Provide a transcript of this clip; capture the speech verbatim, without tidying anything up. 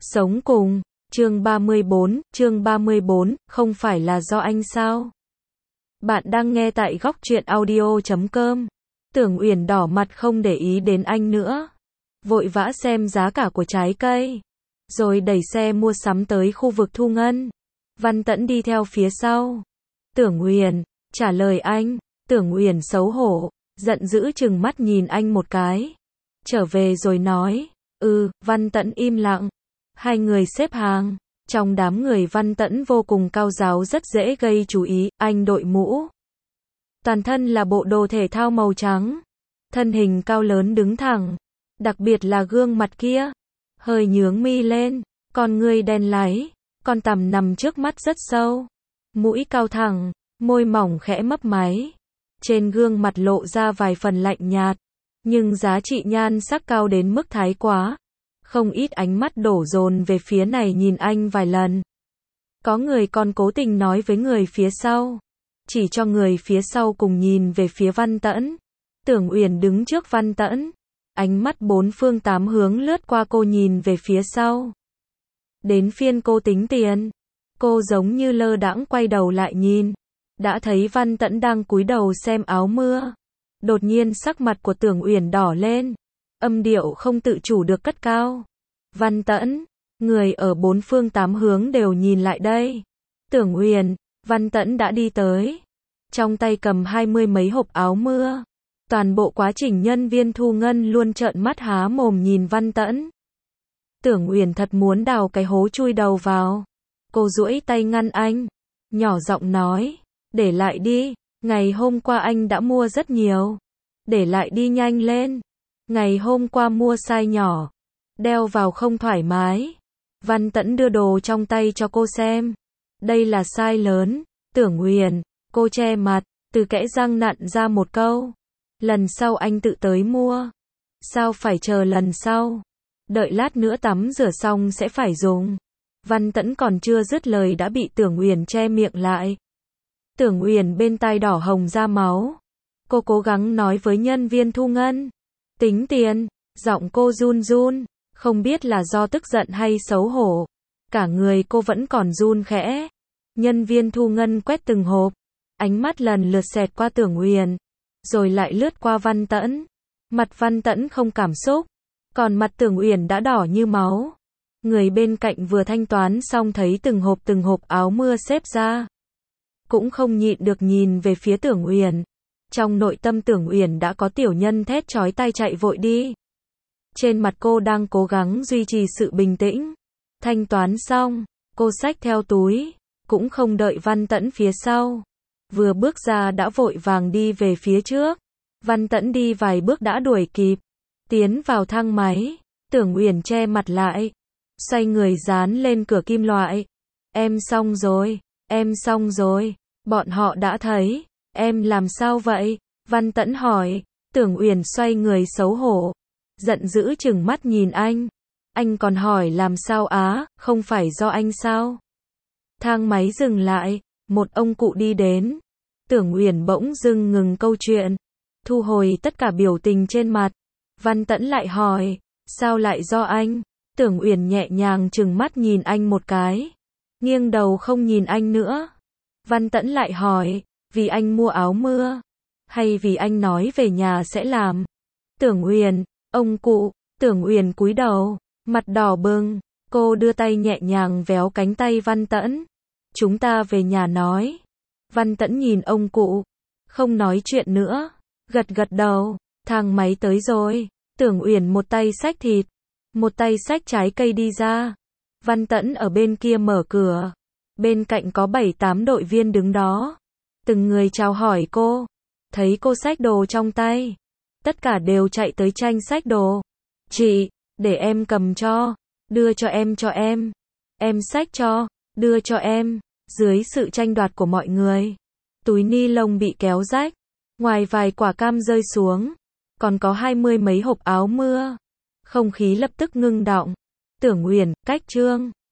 Sống cùng, chương ba mươi bốn, chương ba mươi bốn, không phải là do anh sao? Bạn đang nghe tại góc truyện audio chấm com. Tưởng Uyển đỏ mặt không để ý đến anh nữa. Vội vã xem giá cả của trái cây. Rồi đẩy xe mua sắm tới khu vực thu ngân. Văn Tẫn đi theo phía sau. Tưởng Uyển, trả lời anh. Tưởng Uyển xấu hổ, giận dữ trừng mắt nhìn anh một cái. Trở về rồi nói, ừ, Văn Tẫn im lặng. Hai người xếp hàng. Trong đám người Văn Tẫn vô cùng cao giáo rất dễ gây chú ý, anh đội mũ. Toàn thân là bộ đồ thể thao màu trắng. Thân hình cao lớn đứng thẳng. Đặc biệt là gương mặt kia. Hơi nhướng mi lên, con ngươi đen láy, con tằm nằm trước mắt rất sâu. Mũi cao thẳng, môi mỏng khẽ mấp máy. Trên gương mặt lộ ra vài phần lạnh nhạt. Nhưng giá trị nhan sắc cao đến mức thái quá. Không ít ánh mắt đổ dồn về phía này nhìn anh vài lần. Có người còn cố tình nói với người phía sau. Chỉ cho người phía sau cùng nhìn về phía Văn Tẫn. Tưởng Uyển đứng trước Văn Tẫn. Ánh mắt bốn phương tám hướng lướt qua cô nhìn về phía sau. Đến phiên cô tính tiền. Cô giống như lơ đãng quay đầu lại nhìn. Đã thấy Văn Tẫn đang cúi đầu xem áo mưa. Đột nhiên sắc mặt của Tưởng Uyển đỏ lên. Âm điệu không tự chủ được cất cao. Văn Tẫn, người ở bốn phương tám hướng đều nhìn lại đây. Tưởng Uyển, Văn Tẫn đã đi tới. Trong tay cầm hai mươi mấy hộp áo mưa. Toàn bộ quá trình nhân viên thu ngân luôn trợn mắt há mồm nhìn Văn Tẫn. Tưởng Uyển thật muốn đào cái hố chui đầu vào. Cô duỗi tay ngăn anh. Nhỏ giọng nói, để lại đi, ngày hôm qua anh đã mua rất nhiều. Để lại đi nhanh lên. Ngày hôm qua mua size nhỏ. Đeo vào không thoải mái. Văn Tẫn đưa đồ trong tay cho cô xem. Đây là size lớn. Tưởng Uyển, cô che mặt, từ kẽ răng nặn ra một câu. Lần sau anh tự tới mua. Sao phải chờ lần sau? Đợi lát nữa tắm rửa xong sẽ phải dùng. Văn Tẫn còn chưa dứt lời đã bị Tưởng Uyển che miệng lại. Tưởng Uyển bên tai đỏ hồng ra máu. Cô cố gắng nói với nhân viên thu ngân. Tính tiền, giọng cô run run, không biết là do tức giận hay xấu hổ. Cả người cô vẫn còn run khẽ. Nhân viên thu ngân quét từng hộp. Ánh mắt lần lượt xẹt qua Tưởng Uyển. Rồi lại lướt qua Văn Tẫn. Mặt Văn Tẫn không cảm xúc. Còn mặt Tưởng Uyển đã đỏ như máu. Người bên cạnh vừa thanh toán xong thấy từng hộp từng hộp áo mưa xếp ra. Cũng không nhịn được nhìn về phía Tưởng Uyển. Trong nội tâm Tưởng Uyển đã có tiểu nhân thét chói tai chạy vội đi. Trên mặt cô đang cố gắng duy trì sự bình tĩnh. Thanh toán xong, cô xách theo túi, cũng không đợi Văn Tẫn phía sau. Vừa bước ra đã vội vàng đi về phía trước. Văn Tẫn đi vài bước đã đuổi kịp. Tiến vào thang máy, Tưởng Uyển che mặt lại. Xoay người dán lên cửa kim loại. Em xong rồi, em xong rồi, bọn họ đã thấy. Em làm sao vậy? Văn Tẫn hỏi. Tưởng Uyển xoay người xấu hổ. Giận dữ trừng mắt nhìn anh. Anh còn hỏi làm sao á, không phải do anh sao? Thang máy dừng lại. Một ông cụ đi đến. Tưởng Uyển bỗng dưng ngừng câu chuyện. Thu hồi tất cả biểu tình trên mặt. Văn Tẫn lại hỏi. Sao lại do anh? Tưởng Uyển nhẹ nhàng trừng mắt nhìn anh một cái. Nghiêng đầu không nhìn anh nữa. Văn Tẫn lại hỏi. Vì anh mua áo mưa? Hay vì anh nói về nhà sẽ làm? Tưởng Uyển, ông cụ. Tưởng Uyển cúi đầu, mặt đỏ bừng. Cô đưa tay nhẹ nhàng véo cánh tay Văn Tẫn. Chúng ta về nhà nói. Văn Tẫn nhìn ông cụ. Không nói chuyện nữa. Gật gật đầu. Thang máy tới rồi. Tưởng Uyển một tay xách thịt. Một tay xách trái cây đi ra. Văn Tẫn ở bên kia mở cửa. Bên cạnh có bảy tám đội viên đứng đó. Từng người chào hỏi cô. Thấy cô xách đồ trong tay. Tất cả đều chạy tới tranh xách đồ. Chị, để em cầm cho. Đưa cho em cho em. Em xách cho. Đưa cho em. Dưới sự tranh đoạt của mọi người. Túi ni lông bị kéo rách. Ngoài vài quả cam rơi xuống. Còn có hai mươi mấy hộp áo mưa. Không khí lập tức ngưng đọng. Tưởng Uyển, cách chương.